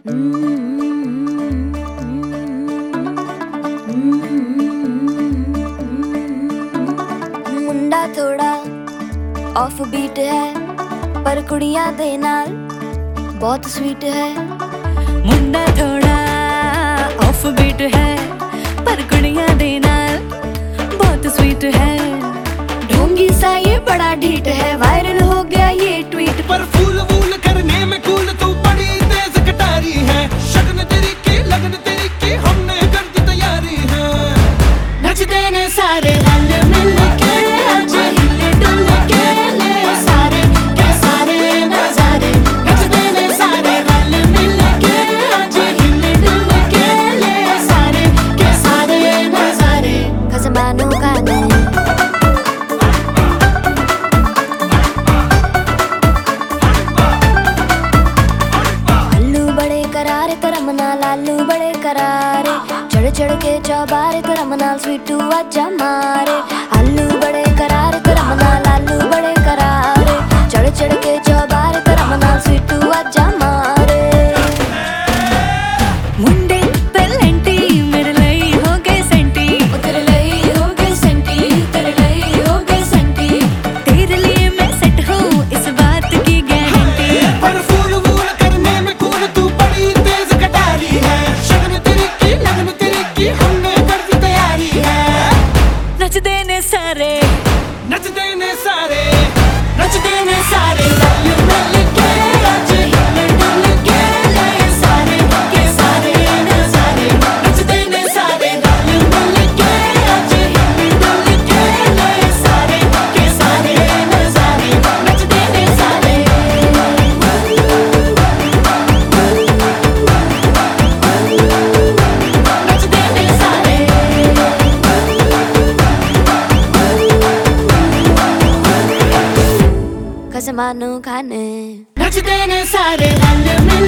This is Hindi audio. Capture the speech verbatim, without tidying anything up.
मुंडा थोड़ा ऑफ बीट है पर कुड़ियां दे नाल बहुत स्वीट है। मुंडा थोड़ा ऑफ बीट है पर कुड़ियां दे नाल बहुत स्वीट है। ढोंगी सा ये बड़ा ढीठ है, वायरल हो गया ये ट्वीट। पर फूल वूल करने में कूल तू बड़ी तेज कटारी है। शगन तेरी की लगन तेरी की हमने कर दी तैयारी है। नचते ने सारे रल मिल के आज हिले डुल के ले सारे के सारे नजारे। नचते ने सारे रल मिल के आज हिले डुल के ले सारे के सारे नजारे। खसमानू खाने करारे करम नाल आलू बड़े करारे, चढ़ चढ़ के चौबारे करम नाल स्वीटू आजा मारे। आलू बड़े करारे करम नाल आलू बड़े करारे, चढ़ चढ़ के चौबारे करम नाल स्वीटू आजा मारे। मुंडे पहलेंटी मेरे लई हो गए सेंटी, तेरे लई हो गए सेंटी, तेरे लई हो गए सेंटी। तेरे लिए मैं सेट हूँ इस बात की गारंटी। पर फूल वूल करने में कूल तू बड़ी तेज कटारी है। शगन तेरी की लगन तेरी की हमने कर दी तैयारी है। नचते ने सारे नचते ने सारे नचते ने सारे रल मिल के आज हिले डुल के ले सारे के सारे नजारे। नचते ने सारे रल मिल के आज हिले डुल के ले सारे के सारे नजारे। नचते ने सारे नचते ने सारे खसमानू खाने। नचते ने सारे रल मिल